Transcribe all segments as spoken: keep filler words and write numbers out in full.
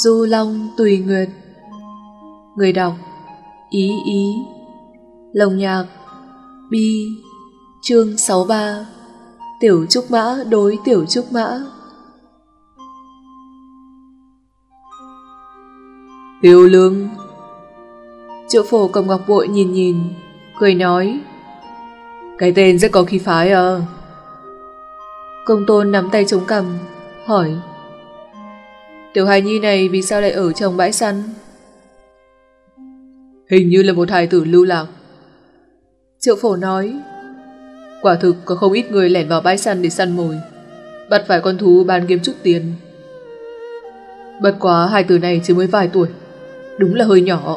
Du Long Tùy Nguyệt. Người đọc Ý Ý. Lồng nhạc Bi. Chương sáu mươi ba. Tiểu Trúc Mã đối Tiểu Trúc Mã. Tiêu Lương. Triệu Phổ cầm ngọc bội nhìn nhìn, cười nói: cái tên rất có khí phái à. Công Tôn nắm tay chống cằm, hỏi: tiểu hài nhi này vì sao lại ở trong bãi săn? Hình như là một hài tử lưu lạc. Triệu Phổ nói: quả thực có không ít người lẻn vào bãi săn để săn mồi, bắt phải con thú bán kiếm chút tiền. Bất quá hài tử này chỉ mới vài tuổi, đúng là hơi nhỏ.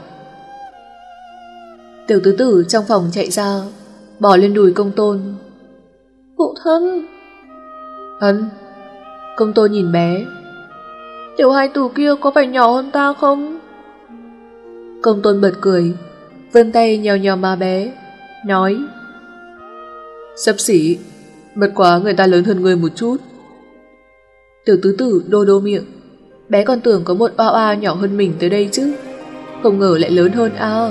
Tiểu tứ tử trong phòng chạy ra, bỏ lên đùi Công Tôn. Phụ thân. Ân. Công Tôn nhìn bé. Tiểu hài tử kia có phải nhỏ hơn ta không? Công Tôn bật cười, vươn tay nhéo nhéo má bé, nói: xấp xỉ, bất quá người ta lớn hơn người một chút. Tiểu tứ tử đô đô miệng, bé còn tưởng có một oa oa nhỏ hơn mình tới đây chứ, không ngờ lại lớn hơn à.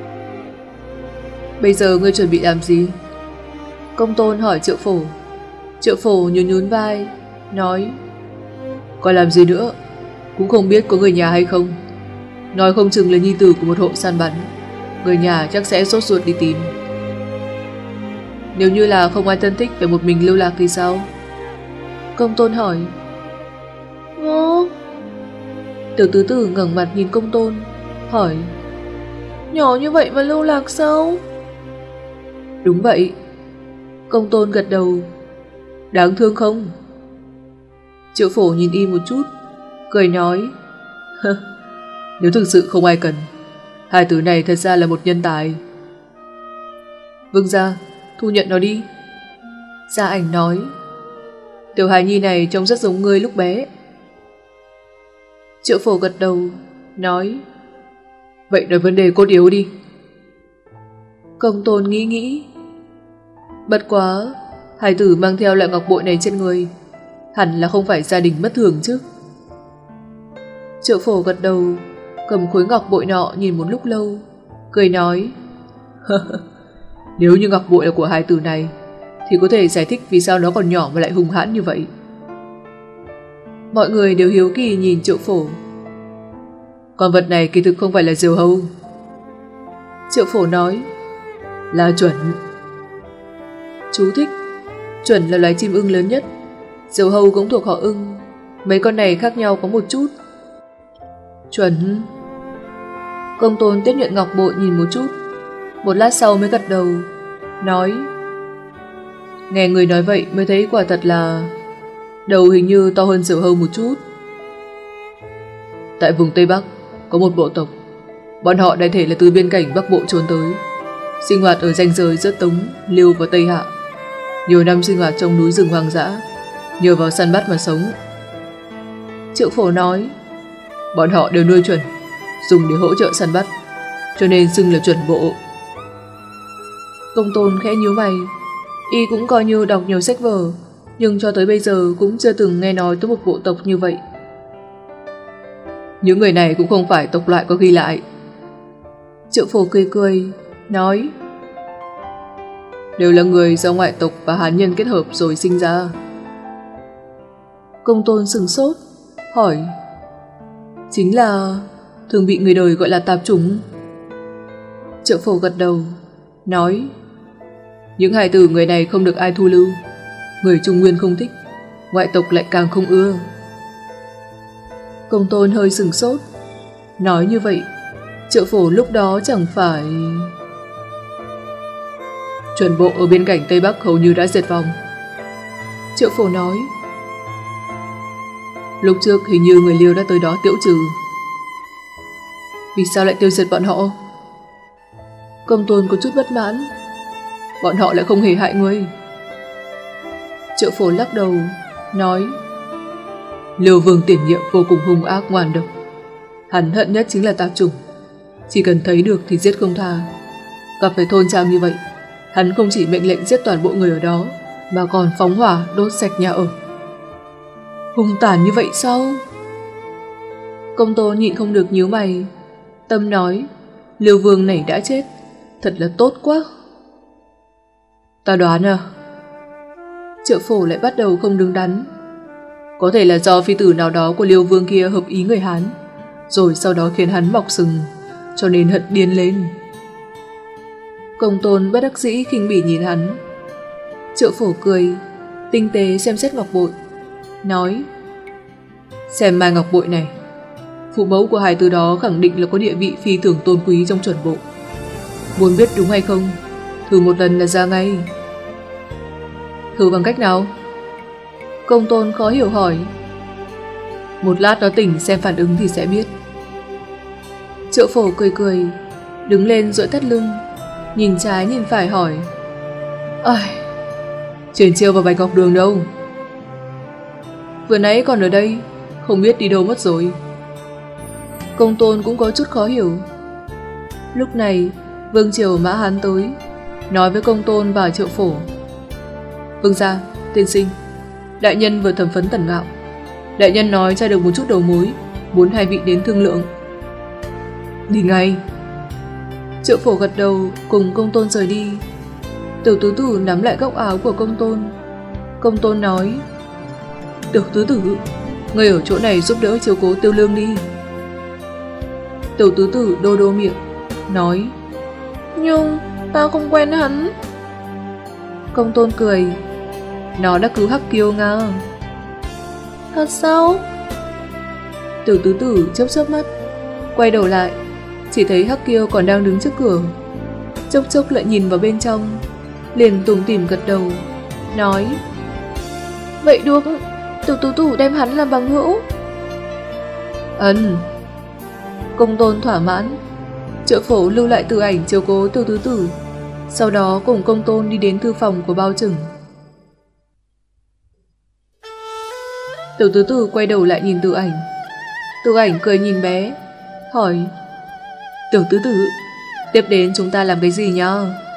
Bây giờ ngươi chuẩn bị làm gì? Công Tôn hỏi Triệu Phổ. Triệu Phổ nhún nhún vai, nói: còn làm gì nữa, cũng không biết có người nhà hay không. Nói không chừng là nhi tử của một hộ săn bắn, người nhà chắc sẽ sốt ruột đi tìm. Nếu như là không ai thân thích phải một mình lưu lạc thì sao? Công Tôn hỏi. Ồ. Tiểu tứ tử ngẩng mặt nhìn Công Tôn, hỏi: nhỏ như vậy mà lưu lạc sao? Đúng vậy. Công Tôn gật đầu. Đáng thương không? Triệu Phổ nhìn y một chút, cười nói: nếu thực sự không ai cần, hai tử này thật ra là một nhân tài. Vương gia, thu nhận nó đi. Gia Ảnh nói: tiểu hài nhi này trông rất giống ngươi lúc bé. Triệu Phổ gật đầu, nói: vậy nói vấn đề cốt yếu đi. Công Tôn nghĩ nghĩ. Bất quá, hài tử mang theo loại ngọc bội này trên người, hẳn là không phải gia đình bất thường chứ. Triệu Phổ gật đầu, cầm khối ngọc bội nọ nhìn một lúc lâu, cười nói: nếu như ngọc bội là của hài tử này, thì có thể giải thích vì sao nó còn nhỏ mà lại hung hãn như vậy. Mọi người đều hiếu kỳ nhìn Triệu Phổ. Con vật này kỳ thực không phải là diều hâu. Triệu Phổ nói: là chuẩn. Chú thích: chuẩn là loài chim ưng lớn nhất, diều hâu cũng thuộc họ ưng, mấy con này khác nhau có một chút. Chuẩn. Công Tôn tiếp nhận ngọc bội nhìn một chút, một lát sau mới gật đầu, nói: nghe người nói vậy mới thấy quả thật là đầu hình như to hơn diều hâu một chút. Tại vùng Tây Bắc có một bộ tộc, bọn họ đại thể là từ biên cảnh Bắc Bộ trốn tới, sinh hoạt ở ranh giới giữa Tống, Liêu và Tây Hạ, nhiều năm sinh hoạt trong núi rừng hoang dã, nhờ vào săn bắt mà sống. Triệu Phổ nói: bọn họ đều nuôi chuẩn, dùng để hỗ trợ săn bắt, cho nên xưng là chuẩn bộ. Công Tôn khẽ nhíu mày, y cũng coi như đọc nhiều sách vở, nhưng cho tới bây giờ cũng chưa từng nghe nói tới một bộ tộc như vậy. Những người này cũng không phải tộc loại có ghi lại. Triệu Phổ cười cười, nói: đều là người do ngoại tộc và hán nhân kết hợp rồi sinh ra. Công Tôn sửng sốt, hỏi: chính là thường bị người đời gọi là tạp chủng? Triệu Phổ gật đầu, nói: những hài tử người này không được ai thu lưu, người Trung Nguyên không thích, ngoại tộc lại càng không ưa. Công Tôn hơi sửng sốt, nói như vậy Triệu Phổ lúc đó chẳng phải... Chuẩn bộ ở bên cạnh Tây Bắc hầu như đã diệt vong. Triệu Phổ nói: lúc trước hình như người Liêu đã tới đó tiêu trừ. Vì sao lại tiêu diệt bọn họ? Công Tôn có chút bất mãn. Bọn họ lại không hề hại ngươi. Triệu Phổ lắc đầu, nói: Liêu Vương tiền nhiệm vô cùng hung ác ngoan độc, hắn hận nhất chính là tạp chủng, chỉ cần thấy được thì giết không tha. Gặp phải thôn trang như vậy, hắn không chỉ mệnh lệnh giết toàn bộ người ở đó, mà còn phóng hỏa đốt sạch nhà ở. Hung tàn như vậy sao? Công tôn nhịn không được nhíu mày. Tâm nói, Liêu Vương này đã chết, thật là tốt quá. Ta đoán à? Triệu Phổ lại bắt đầu không đứng đắn. Có thể là do phi tử nào đó của Liêu Vương kia hợp ý người Hán, rồi sau đó khiến hắn mọc sừng, cho nên hận điên lên. Công tôn bất đắc dĩ khinh bỉ nhìn hắn. Triệu Phổ cười, tinh tế xem xét ngọc bội, nói, xem mai ngọc bội này, phụ mẫu của hài tử đó khẳng định là có địa vị phi thường tôn quý trong chuẩn bộ. Muốn biết đúng hay không, thử một lần là ra ngay. Thử bằng cách nào? Công tôn khó hiểu hỏi. Một lát nó tỉnh xem phản ứng thì sẽ biết. Triệu Phổ cười cười, đứng lên duỗi thắt lưng, nhìn trái nhìn phải hỏi, ai, Triển Chiêu và Bạch Ngọc Đường đâu? Vừa nãy còn ở đây, không biết đi đâu mất rồi. Công tôn cũng có chút khó hiểu. Lúc này Vương Triều Mã Hán tới, nói với Công tôn và Triệu Phổ, Vương gia, tiên sinh, đại nhân vừa thẩm vấn Tần Ngạo. Đại nhân nói tra được một chút đầu mối, muốn hai vị đến thương lượng. Đi ngay. Triệu Phổ gật đầu cùng Công tôn rời đi. Tiểu tứ tử nắm lại góc áo của Công tôn. Công tôn nói, Tiểu tứ tử, người ở chỗ này giúp đỡ chiếu cố Tiêu Lương đi. Tiểu tứ tử đô đô miệng, nói, nhưng ta không quen hắn. Công tôn cười, nó đã cứu Hắc Kiêu Nga. Thật sao? Tiểu tứ tử chớp chớp mắt, quay đầu lại, chỉ thấy Hắc Kiêu còn đang đứng trước cửa. Chốc chốc lại nhìn vào bên trong, liền tủm tỉm gật đầu, nói, vậy được, tiểu tứ tử đem hắn làm bằng hữu. Ấn. Công tôn thỏa mãn. Triệu Phổ lưu lại Từ Ảnh chiếu cố Tiểu tứ tử, sau đó cùng Công tôn đi đến thư phòng của Bao Trừng. Tiểu tứ tử quay đầu lại nhìn Từ Ảnh. Từ Ảnh cười nhìn bé, hỏi, Tiểu tứ tử, tiếp đến chúng ta làm cái gì nhá?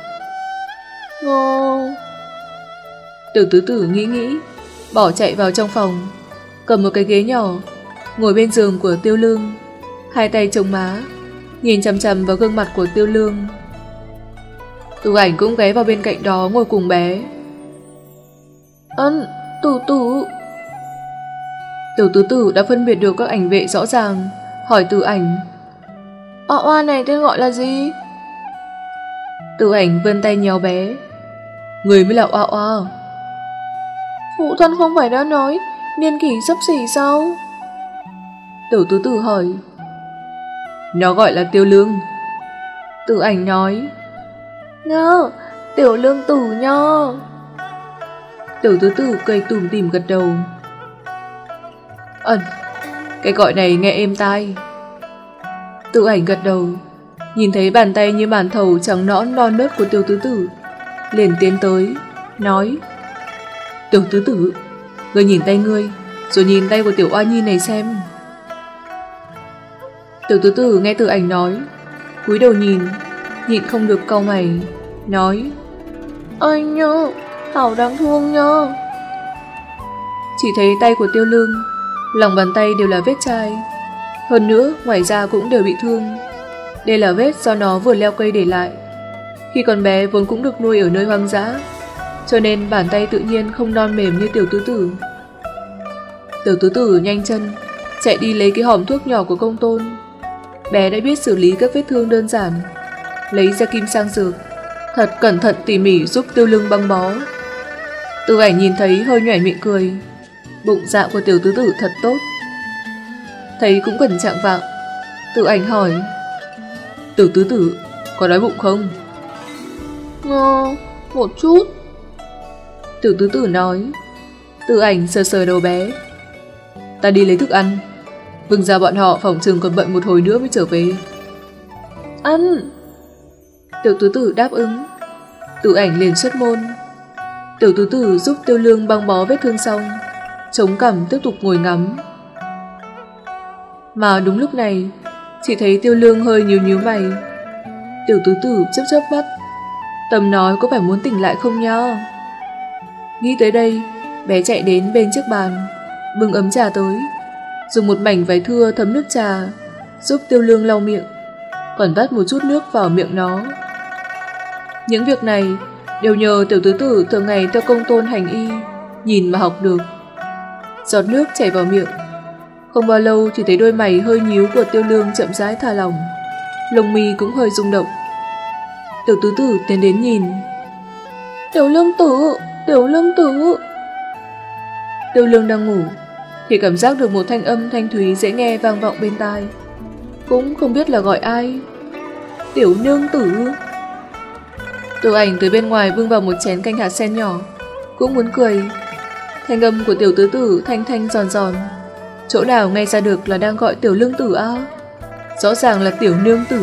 Ngon. Tiểu tứ tử nghĩ nghĩ, bỏ chạy vào trong phòng, cầm một cái ghế nhỏ, ngồi bên giường của Tiêu Lương, hai tay chống má, nhìn chằm chằm vào gương mặt của Tiêu Lương. Từ Ảnh cũng ghé vào bên cạnh đó ngồi cùng bé. Ân, tử tử. Tiểu tứ tử đã phân biệt được các ảnh vệ rõ ràng, hỏi Từ Ảnh, Oa oa này tên gọi là gì? Từ Ảnh vươn tay nhéo bé, người mới là Oa oa. Phụ thân không phải đã nói niên kỷ xấp xỉ sao? Tiểu tứ tử hỏi. Nó gọi là Tiêu Lương. Từ Ảnh nói, Nhớ, Tiểu Lương tử nhớ. Tiểu tứ tử cười tủm tỉm gật đầu. Ẩn, cái gọi này nghe êm tai. Từ Ảnh gật đầu, nhìn thấy bàn tay như bàn thầu trắng nõn non nớt của Tiểu tứ tử, liền tiến tới, nói, Tiểu tứ tử, ngươi nhìn tay ngươi, rồi nhìn tay của Tiểu Oa Nhi này xem. Tiểu tứ tử nghe Từ Ảnh nói, cúi đầu nhìn, nhịn không được cau mày, nói, anh nhớ, hảo đáng thương nhớ. Chỉ thấy tay của Tiêu Lương, lòng bàn tay đều là vết chai, hơn nữa ngoài ra cũng đều bị thương. Đây là vết do nó vừa leo cây để lại. Khi còn bé vốn cũng được nuôi ở nơi hoang dã, cho nên bàn tay tự nhiên không non mềm như Tiểu tứ tử. Tiểu tứ tử nhanh chân chạy đi lấy cái hòm thuốc nhỏ của Công tôn. Bé đã biết xử lý các vết thương đơn giản, lấy ra kim sang dược, thật cẩn thận tỉ mỉ giúp Tiêu Lương băng bó. Từ Ảnh nhìn thấy hơi nhoẻn miệng cười, bụng dạ của Tiểu tứ tử thật tốt. Thấy cũng gần chạng vạng, Từ Ảnh hỏi, Tiểu tứ tử, có đói bụng không? Ngờ, một chút. Tiểu tứ tử nói. Từ Ảnh sờ sờ đầu bé, ta đi lấy thức ăn, Vương gia bọn họ phòng trường còn bận một hồi nữa mới trở về. Ăn. Tiểu tứ tử đáp ứng. Từ Ảnh liền xuất môn. Tiểu tứ tử giúp Tiêu Lương băng bó vết thương xong, chống cằm tiếp tục ngồi ngắm. Mà đúng lúc này, chỉ thấy Tiêu Lương hơi nhíu nhíu mày. Tiểu tứ tử chớp chớp mắt, Tâm nói có phải muốn tỉnh lại không nha. Nghĩ tới đây, bé chạy đến bên chiếc bàn, bưng ấm trà tới, dùng một mảnh váy thưa thấm nước trà giúp Tiêu Lương lau miệng, còn vắt một chút nước vào miệng nó. Những việc này đều nhờ tiểu tứ tử thường ngày theo công tôn hành y nhìn mà học được. Giọt nước chảy vào miệng, không bao lâu thì thấy đôi mày hơi nhíu của Tiêu Lương chậm rãi thả lỏng, lông mi cũng hơi rung động. Tiểu tứ tử tiến đến nhìn. Tiểu Lương tử, Tiểu Lương tử. Tiêu Lương đang ngủ thì cảm giác được một thanh âm thanh thúy dễ nghe vang vọng bên tai, cũng không biết là gọi ai. Tiểu nương tử. Từ Ảnh từ bên ngoài bưng vào một chén canh hạt sen nhỏ, cũng muốn cười. Thanh âm của tiểu tứ tử thanh thanh giòn giòn, chỗ nào nghe ra được là đang gọi Tiểu Lương tử à? Rõ ràng là tiểu nương tử.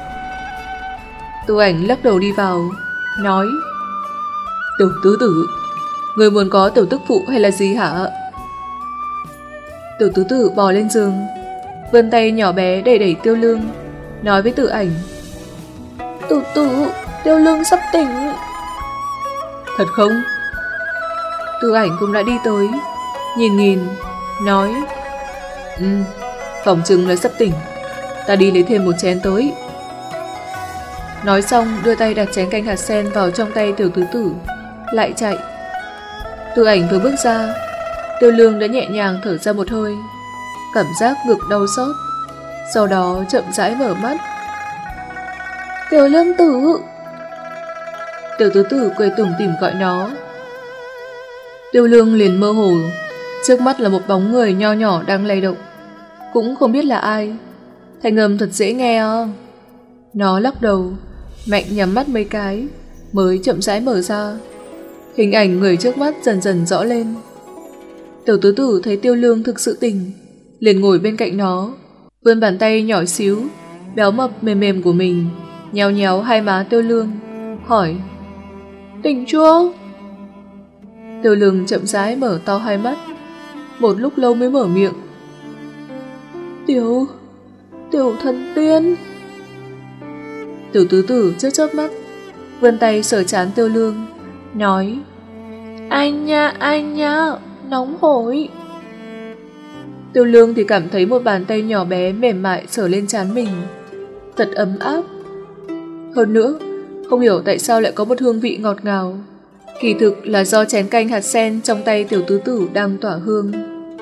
Từ Ảnh lắc đầu đi vào, nói: Tiểu tứ tử, người muốn có tiểu tức phụ hay là gì hả? Tiểu tứ tử bò lên giường, vươn tay nhỏ bé đẩy đẩy Tiêu Lương, nói với Từ Ảnh: Tử tử, Tiêu Lương sắp tỉnh. Thật không? Từ Ảnh cũng đã đi tới, nhìn nhìn, nói: Ừ, phỏng chừng là sắp tỉnh, ta đi lấy thêm một chén tới. Nói xong đưa tay đặt chén canh hạt sen vào trong tay tiểu tứ tử, lại chạy. Từ Ảnh vừa bước ra, Tiêu Lương đã nhẹ nhàng thở ra một hơi, cảm giác ngực đau xót, sau đó chậm rãi mở mắt. Tiểu Lương tử. Tiểu tứ tử cười tủm tỉm gọi nó. Tiêu Lương liền mơ hồ, trước mắt là một bóng người nho nhỏ đang lay động, cũng không biết là ai. Thanh âm thật dễ nghe à. Nó lắc đầu, mạnh nhắm mắt mấy cái, mới chậm rãi mở ra. Hình ảnh người trước mắt dần dần rõ lên. Tiểu tứ tử thấy Tiêu Lương thực sự tỉnh, liền ngồi bên cạnh nó, vươn bàn tay nhỏ xíu, béo mập mềm mềm của mình, nhéo nhéo hai má Tiêu Lương, hỏi: Tỉnh chưa? Tiêu Lương chậm rãi mở to hai mắt, một lúc lâu mới mở miệng: Tiểu... Tiểu thần tiên. Tiểu tứ tử chớp chớp mắt, vươn tay sờ trán Tiêu Lương, nói: Anh nha, anh nha, nóng hổi. Tiêu Lương thì cảm thấy một bàn tay nhỏ bé mềm mại sờ lên trán mình, thật ấm áp. Hơn nữa, không hiểu tại sao lại có một hương vị ngọt ngào, kỳ thực là do chén canh hạt sen trong tay tiểu tứ tử đang tỏa hương.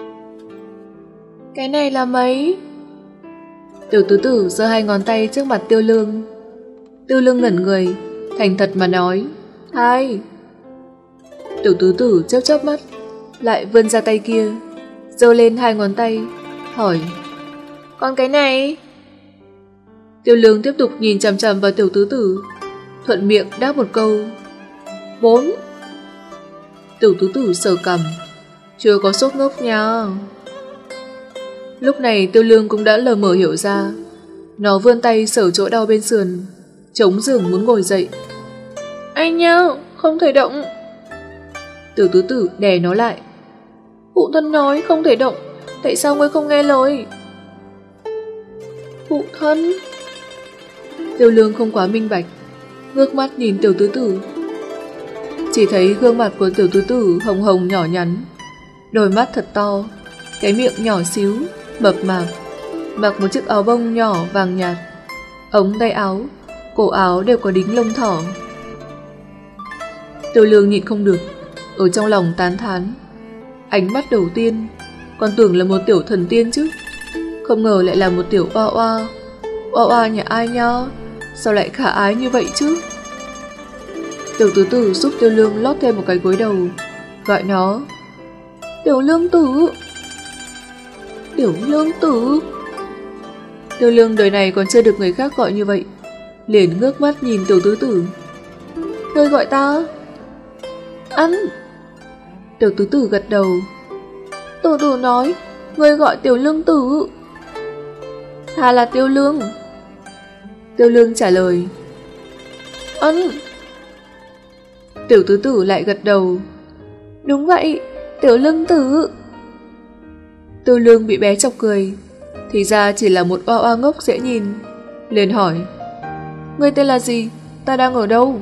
Cái này là mấy? Tiểu tứ tử giơ hai ngón tay trước mặt Tiêu Lương. Tiêu Lương ngẩn người, thành thật mà nói: Hai. Tiểu tứ tử chớp chớp mắt, lại vươn ra tay kia, giơ lên hai ngón tay, hỏi: Còn cái này? Tiêu Lương tiếp tục nhìn chằm chằm vào tiểu tứ tử, thuận miệng đáp một câu: Bốn. Tiểu tứ tử sờ cằm, chưa có sốt ngốc nha. Lúc này Tiêu Lương cũng đã lờ mờ hiểu ra. Nó vươn tay sờ chỗ đau bên sườn, chống giường muốn ngồi dậy. Anh nha, không thể động. Tiểu tứ tử đè nó lại. Phụ thân nói không thể động, tại sao ngươi không nghe lời? Phụ thân. Tiêu Lương không quá minh bạch, ngước mắt nhìn tiểu tứ tử. Chỉ thấy gương mặt của tiểu tứ tử hồng hồng nhỏ nhắn, đôi mắt thật to, cái miệng nhỏ xíu, mập mạp, mặc một chiếc áo bông nhỏ vàng nhạt, ống tay áo, cổ áo đều có đính lông thỏ. Tiêu Lương nhịn không được, ở trong lòng tán thán. Ánh mắt đầu tiên còn tưởng là một tiểu thần tiên chứ, không ngờ lại là một tiểu oa oa. Oa oa nhà ai nha, sao lại khả ái như vậy chứ? Tiểu tứ tử giúp Tiêu Lương lót thêm một cái gối đầu, gọi nó: Tiểu Lương tử. Tiểu Lương tử. Tiêu Lương đời này còn chưa được người khác gọi như vậy, liền ngước mắt nhìn tiểu tứ tử. Ngươi gọi ta? Ăn. Tiểu tứ tử gật đầu. Tử tử nói ngươi gọi Tiểu Lương tử. Ta là Tiêu Lương. Tiêu Lương trả lời. Ân. Tiểu tứ tử lại gật đầu. Đúng vậy, Tiểu Lương tử. Tiêu Lương bị bé chọc cười, thì ra chỉ là một oa oa ngốc dễ nhìn, liền hỏi: Ngươi tên là gì? Ta đang ở đâu?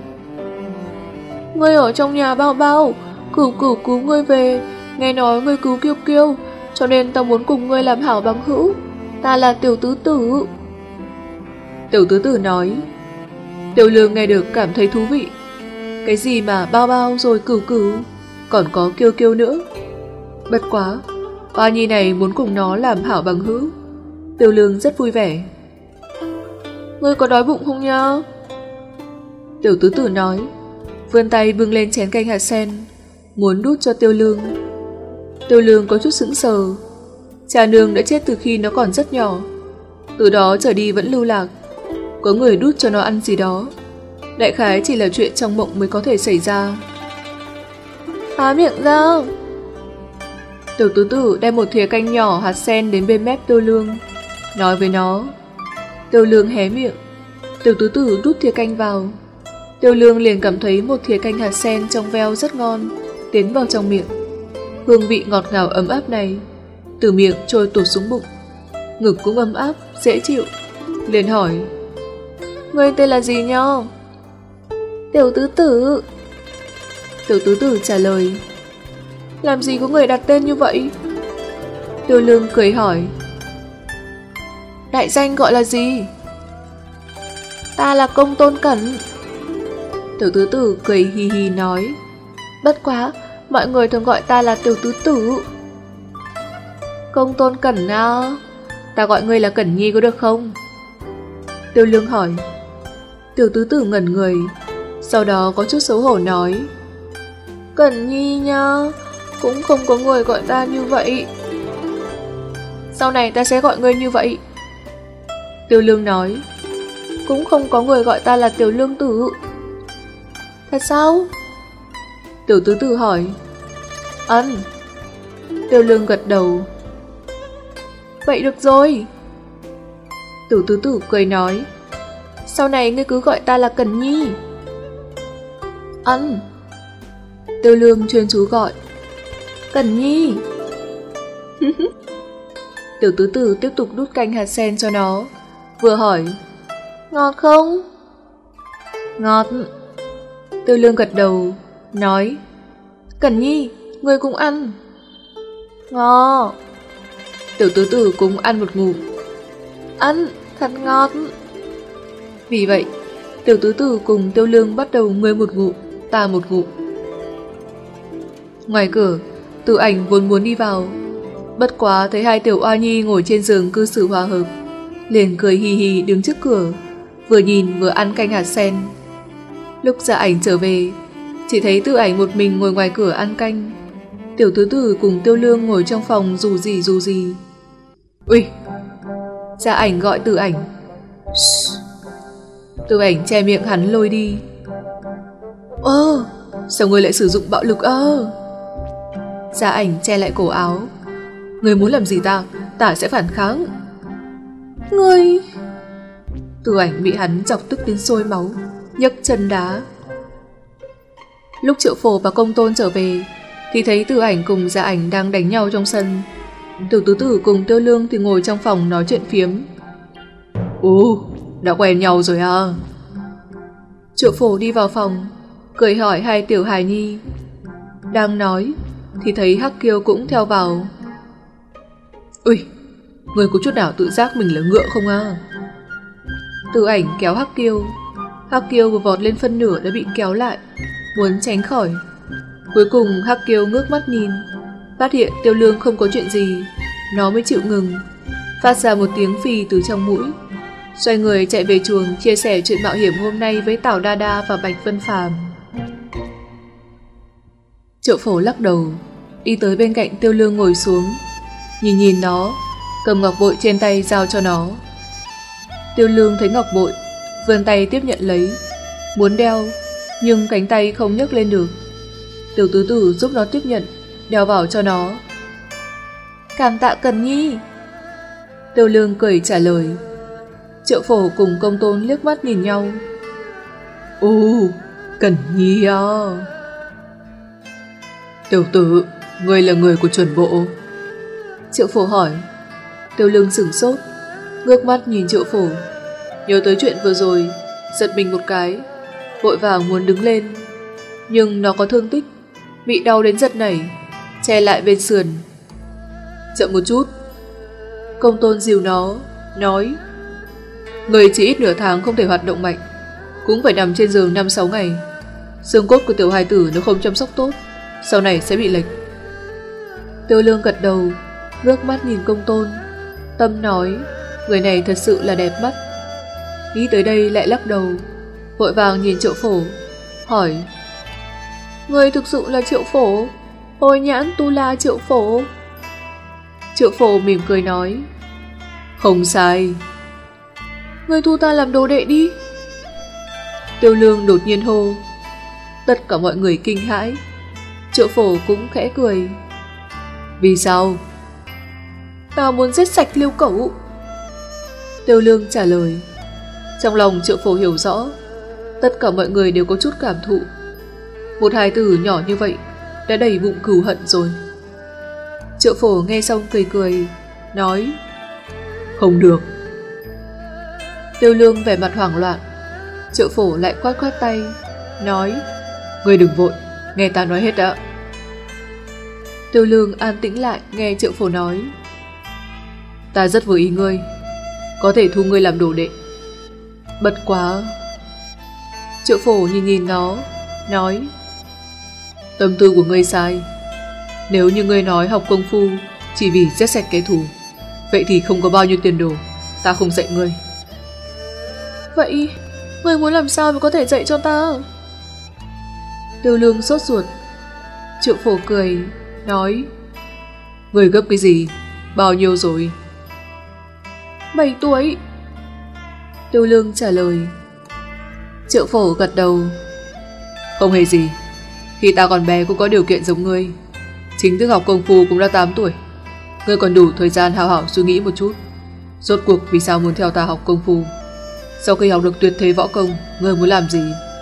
Ngươi ở trong nhà Bao Bao, cửu cửu cứu ngươi về, nghe nói ngươi cứu Kiêu Kiêu, cho nên ta muốn cùng ngươi làm hảo bằng hữu. Ta là Tiểu tứ tử. Tiểu tứ tử nói. Tiểu Lương nghe được cảm thấy thú vị. Cái gì mà bao bao rồi cửu cửu, còn có kiêu kiêu nữa. Bất quá, Oa Nhi này muốn cùng nó làm hảo bằng hữu. Tiểu Lương rất vui vẻ. Ngươi có đói bụng không nhá? Tiểu tứ tử nói, vươn tay bưng lên chén canh hạt sen, muốn đút cho Tiêu Lương. Tiêu Lương có chút sững sờ. Cha nương đã chết từ khi nó còn rất nhỏ, từ đó trở đi vẫn lưu lạc. Có người đút cho nó ăn gì đó, đại khái chỉ là chuyện trong mộng mới có thể xảy ra. Há miệng ra. Tiểu tứ tử đem một thìa canh nhỏ hạt sen đến bên mép Tiêu Lương, nói với nó. Tiêu Lương hé miệng. Tiểu tứ tử đút thìa canh vào. Tiêu Lương liền cảm thấy một thìa canh hạt sen trong veo rất ngon tiến vào trong miệng. Hương vị ngọt ngào ấm áp này từ miệng trôi tụt xuống bụng, ngực cũng ấm áp dễ chịu. Liền hỏi, ngươi tên là gì nhá? Tiểu tứ tử. Tiểu tứ tử trả lời. Làm gì có người đặt tên như vậy? Tiêu Lương cười hỏi, đại danh gọi là gì? Ta là Công Tôn Cẩn. Tiểu tứ tử cười hì hì nói, bất quá mọi người thường gọi ta là Tiểu tứ tử. Công Tôn Cẩn à? Ta gọi ngươi là Cẩn Nhi có được không? Tiêu Lương hỏi. Tiểu tứ tử ngẩn người, sau đó có chút xấu hổ nói, Cẩn Nhi nha, cũng không có người gọi ta như vậy. Sau này ta sẽ gọi ngươi như vậy. Tiêu Lương nói. Cũng không có người gọi ta là Tiểu Lương tử. Thật sao? Tiểu tứ tử hỏi. Ân. Tiêu Lương gật đầu. Vậy được rồi. Tiểu tứ tử cười nói, sau này ngươi cứ gọi ta là Cẩn Nhi. Ân. Tiêu Lương chuyên chú gọi, Cẩn Nhi. Tiểu tứ tử tiếp tục đút canh hạt sen cho nó, vừa hỏi, ngọt không? Ngọt. Tiêu Lương gật đầu, nói, Cẩn Nhi, ngươi cũng ăn. Ngọt. Tiểu tứ tử cũng ăn một ngụm. Ăn, thật ngọt. Vì vậy, tiểu tứ tử cùng Tiêu Lương bắt đầu ngươi một ngụm, ta một ngụm. Ngoài cửa, Tử Ảnh vốn muốn đi vào, bất quá thấy hai tiểu oa nhi ngồi trên giường cư xử hòa hợp, liền cười hì hì đứng trước cửa, vừa nhìn vừa ăn canh hạt sen. Lúc Dạ Ảnh trở về, chỉ thấy Tử Ảnh một mình ngồi ngoài cửa ăn canh. Tiểu tứ tử cùng Tiêu Lương ngồi trong phòng dù gì dù gì. Ui! Dạ Ảnh gọi Tử Ảnh. Tử Ảnh che miệng hắn lôi đi. Ơ, sao ngươi lại sử dụng bạo lực ơ? Dạ Ảnh che lại cổ áo. Ngươi muốn làm gì ta? Ta sẽ phản kháng. Ngươi... Tử Ảnh bị hắn chọc tức đến sôi máu, nhấc chân đá. Lúc Triệu Phổ và Công Tôn trở về, thì thấy Tử Ảnh cùng Dạ Ảnh đang đánh nhau trong sân. Tiểu tứ tử cùng Tiêu Lương thì ngồi trong phòng nói chuyện phiếm. Ồ, đã quen nhau rồi à? Triệu Phổ đi vào phòng, cười hỏi hai tiểu hài nhi. Đang nói thì thấy Hắc Kiêu cũng theo vào. Ui, người có chút nào tự giác mình là ngựa không à? Tử Ảnh kéo Hắc Kiêu. Hắc Kiêu vừa vọt lên phân nửa đã bị kéo lại, muốn tránh khỏi. Cuối cùng Hắc Kiêu ngước mắt nhìn, phát hiện Tiêu Lương không có chuyện gì, nó mới chịu ngừng, phát ra một tiếng phì từ trong mũi, xoay người chạy về chuồng chia sẻ chuyện mạo hiểm hôm nay với Tảo Đa Đa và Bạch Vân Phàm. Triệu Phổ lắc đầu, đi tới bên cạnh Tiêu Lương ngồi xuống, nhìn nhìn nó, cầm ngọc bội trên tay giao cho nó. Tiêu Lương thấy ngọc bội, vươn tay tiếp nhận lấy, muốn đeo, nhưng cánh tay không nhấc lên được. Tiểu tứ tử giúp nó tiếp nhận, đeo vào cho nó. Cảm tạ Cẩn Nhi. Tiêu Lương cười trả lời. Triệu Phổ cùng Công Tôn liếc mắt nhìn nhau. Ồ, Cẩn Nhi à. Tiểu tử, ngươi là người của chuẩn bộ? Triệu Phổ hỏi. Tiêu Lương sửng sốt, ngước mắt nhìn Triệu Phổ, nhớ tới chuyện vừa rồi, giật mình một cái, vội vàng muốn đứng lên, nhưng nó có thương tích, bị đau đến giật nảy, che lại bên sườn. Chậm một chút. Công tôn dìu nó, nói: Người chỉ ít nửa tháng không thể hoạt động mạnh, cũng phải nằm trên giường năm sáu ngày. Xương cốt của tiểu hài tử nếu không chăm sóc tốt, sau này sẽ bị lệch. Tiêu Lương gật đầu, ngước mắt nhìn công tôn. Tâm nói: Người này thật sự là đẹp mắt. Nghĩ tới đây lại lắc đầu, vội vàng nhìn Triệu Phổ, hỏi: Người thực sự là Triệu Phổ? Hồi nhãn tu la Triệu Phổ? Triệu Phổ mỉm cười nói: Không sai. Người thu ta làm đồ đệ đi. Tiêu Lương đột nhiên hô. Tất cả mọi người kinh hãi. Triệu Phổ cũng khẽ cười. Vì sao? Ta muốn giết sạch Liêu Cẩu. Tiêu Lương trả lời. Trong lòng Triệu Phổ hiểu rõ, tất cả mọi người đều có chút cảm thụ. Một hài tử nhỏ như vậy đã đầy bụng cừu hận rồi. Triệu Phổ nghe xong cười cười, nói: Không được. Tiêu Lương vẻ mặt hoảng loạn. Triệu Phổ lại khoát khoát tay, nói: Ngươi đừng vội, nghe ta nói hết đã. Tiêu Lương an tĩnh lại nghe Triệu Phổ nói: Ta rất vừa ý ngươi, có thể thu ngươi làm đồ đệ. Bất quá. Triệu Phổ nhìn nhìn nó, nói: Tâm tư của ngươi sai. Nếu như ngươi nói học công phu chỉ vì giết sạch kẻ thù, vậy thì không có bao nhiêu tiền đồ, ta không dạy ngươi. Vậy ngươi muốn làm sao mới có thể dạy cho ta? Tiêu Lương sốt ruột. Triệu Phổ cười, nói: Ngươi gấp cái gì? Bao nhiêu rồi? Bảy tuổi. Tiêu Lương trả lời. Triệu Phổ gật đầu. Không hề gì, khi ta còn bé cũng có điều kiện giống ngươi. Chính thức học công phu cũng đã tám tuổi. Ngươi còn đủ thời gian hào hảo suy nghĩ một chút, rốt cuộc vì sao muốn theo ta học công phu. Sau khi học được tuyệt thế võ công, ngươi muốn làm gì?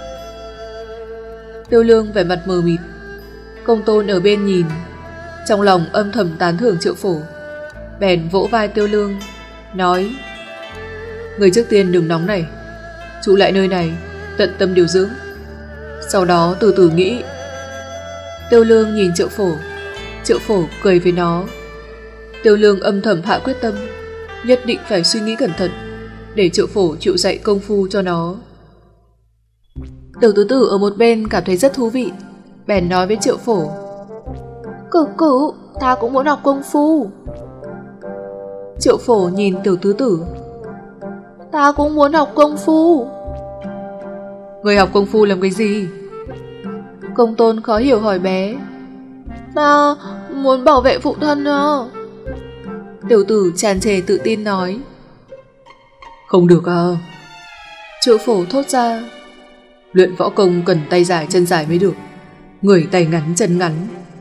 Tiêu Lương vẻ mặt mờ mịt. Công tôn ở bên nhìn, trong lòng âm thầm tán thưởng Triệu Phổ. Bèn vỗ vai Tiêu Lương, nói: Người trước tiên đừng nóng này, trụ lại nơi này, tận tâm điều dưỡng, sau đó từ từ nghĩ. Tiêu Lương nhìn Triệu Phổ. Triệu Phổ cười với nó. Tiêu Lương âm thầm hạ quyết tâm, nhất định phải suy nghĩ cẩn thận, để Triệu Phổ chịu dạy công phu cho nó. Tiểu tứ tử ở một bên cảm thấy rất thú vị, bèn nói với Triệu Phổ: Cửu cửu, ta cũng muốn học công phu. Triệu Phổ nhìn tiểu tứ tử. Ta cũng muốn học công phu. Người học công phu làm cái gì? Công tôn khó hiểu hỏi bé. Ta muốn bảo vệ phụ thân à. Tiểu tử tràn trề tự tin nói. Không được à? Triệu Phổ thốt ra. Luyện võ công cần tay dài chân dài mới được, người tay ngắn chân ngắn.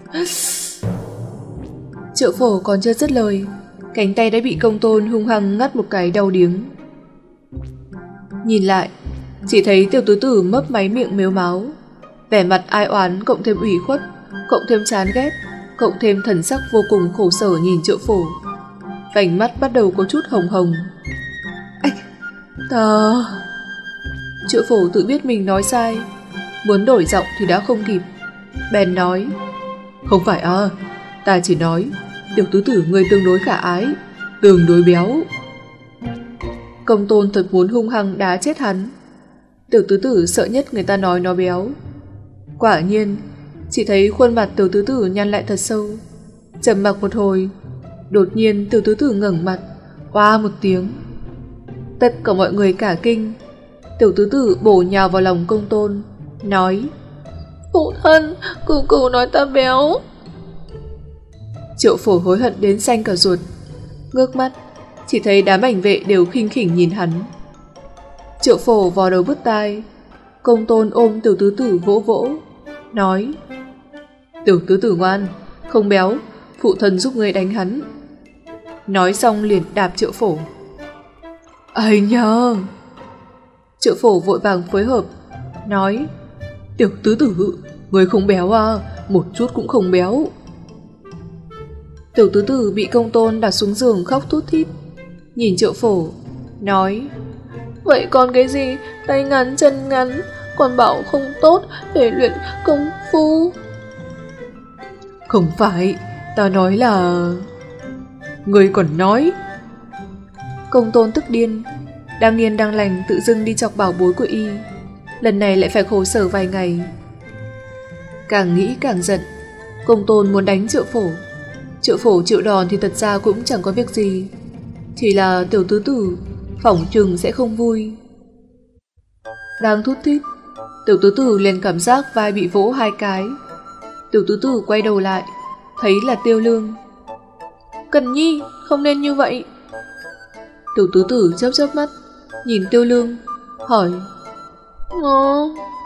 Triệu Phổ còn chưa dứt lời, cánh tay đã bị công tôn hung hăng ngắt một cái đau điếng. Nhìn lại, chỉ thấy tiểu tứ tử mấp máy miệng mếu máu, vẻ mặt ai oán cộng thêm ủy khuất, cộng thêm chán ghét, cộng thêm thần sắc vô cùng khổ sở nhìn Triệu Phổ. Vành mắt bắt đầu có chút hồng hồng. Ách, ta... Triệu Phổ tự biết mình nói sai, muốn đổi giọng thì đã không kịp, bèn nói. Không phải à, ta chỉ nói tiểu tứ tử người tương đối khả ái, tương đối béo. Công tôn thật muốn hung hăng đá chết hắn. Tiểu tứ tử sợ nhất người ta nói nó béo. Quả nhiên, chỉ thấy khuôn mặt tiểu tứ tử nhăn lại thật sâu, trầm mặc một hồi. Đột nhiên tiểu tứ tử ngẩng mặt, oa một tiếng. Tất cả mọi người cả kinh. Tiểu tứ tử bổ nhào vào lòng công tôn, nói. Phụ thân, cửu cửu nói ta béo. Triệu Phổ hối hận đến xanh cả ruột, ngước mắt, chỉ thấy đám ảnh vệ đều khinh khỉnh nhìn hắn. Triệu Phổ vò đầu bứt tai. Công tôn ôm tiểu tứ tử vỗ vỗ, nói. Tiểu tứ tử ngoan, không béo, phụ thân giúp ngươi đánh hắn. Nói xong liền đạp Triệu Phổ. Ây nhờ. Triệu Phổ vội vàng phối hợp, nói. Tiểu tứ tử, ngươi không béo à, một chút cũng không béo. Tiểu tứ tử bị công tôn đặt xuống giường khóc thút thít, nhìn Triệu Phổ, nói. Vậy còn cái gì, tay ngắn chân ngắn, còn bảo không tốt để luyện công phu. Không phải, ta nói là... Người còn nói. Công tôn tức điên, đang yên đang lành tự dưng đi chọc bảo bối của y, lần này lại phải khổ sở vài ngày. Càng nghĩ càng giận, công tôn muốn đánh Triệu Phổ. Triệu Phổ chịu đòn thì thật ra cũng chẳng có việc gì, chỉ là tiểu tứ tử phỏng chừng sẽ không vui. Đang thút thít, tiểu tứ tử liền cảm giác vai bị vỗ hai cái. Tiểu tứ tử quay đầu lại, thấy là Tiêu Lương. Cần Nhi, không nên như vậy. Tiểu tứ tử chớp chớp mắt, nhìn Tiêu Lương, hỏi. Ồ,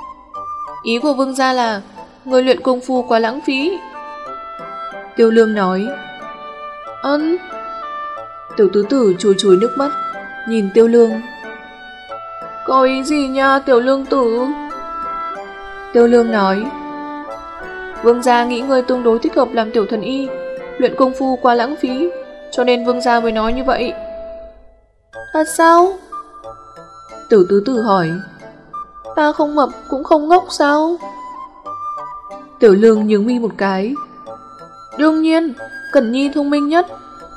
ý của vương gia là người luyện công phu quá lãng phí. Tiêu Lương nói. Ân. Tiểu tứ tử chùi chùi nước mắt, nhìn Tiêu Lương. Có ý gì nha Tiểu Lương tử? Tiêu Lương nói. Vương gia nghĩ người tương đối thích hợp làm tiểu thần y, luyện công phu quá lãng phí, cho nên vương gia mới nói như vậy. Thật sao? Tiểu tứ tử hỏi. Ta không mập cũng không ngốc sao? Tiểu Lương nhướng mi một cái. Đương nhiên, Cẩn Nhi thông minh nhất.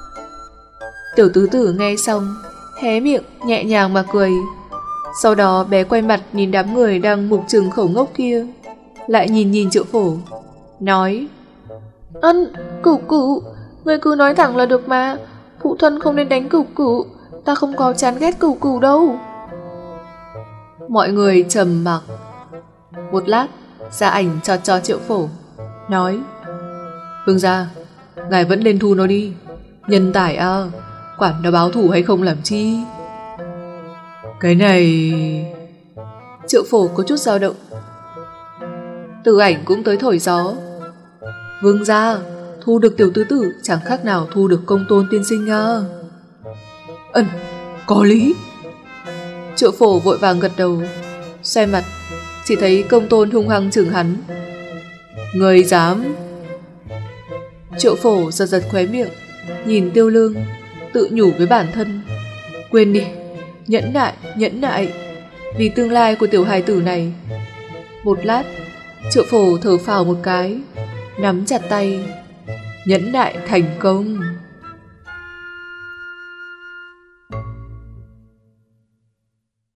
Tiểu tứ tử nghe xong, hé miệng nhẹ nhàng mà cười. Sau đó bé quay mặt nhìn đám người đang mục trừng khẩu ngốc kia, lại nhìn nhìn Triệu Phổ, nói. Ân, cửu cửu, người cứ nói thẳng là được mà. Phụ thân không nên đánh cửu cửu, ta không có chán ghét cửu cửu đâu. Mọi người trầm mặc. Một lát, Gia Ảnh cho cho Triệu Phổ, nói. Vương gia, ngài vẫn nên thu nó đi. Nhân tài à, quản nó báo thủ hay không làm chi. Cái này... Triệu Phổ có chút dao động. Từ Ảnh cũng tới thổi gió. Vương gia, thu được tiểu tứ tử chẳng khác nào thu được công tôn tiên sinh à. Ừm, có lý. Triệu Phổ vội vàng gật đầu, xoay mặt, chỉ thấy công tôn hung hăng chừng hắn. Người dám... Triệu Phổ giật giật khóe miệng, nhìn Tiêu Lương, tự nhủ với bản thân. Quên đi, nhẫn nại, nhẫn nại, vì tương lai của tiểu hài tử này. Một lát, Triệu Phổ thở phào một cái, nắm chặt tay. Nhẫn nại thành công.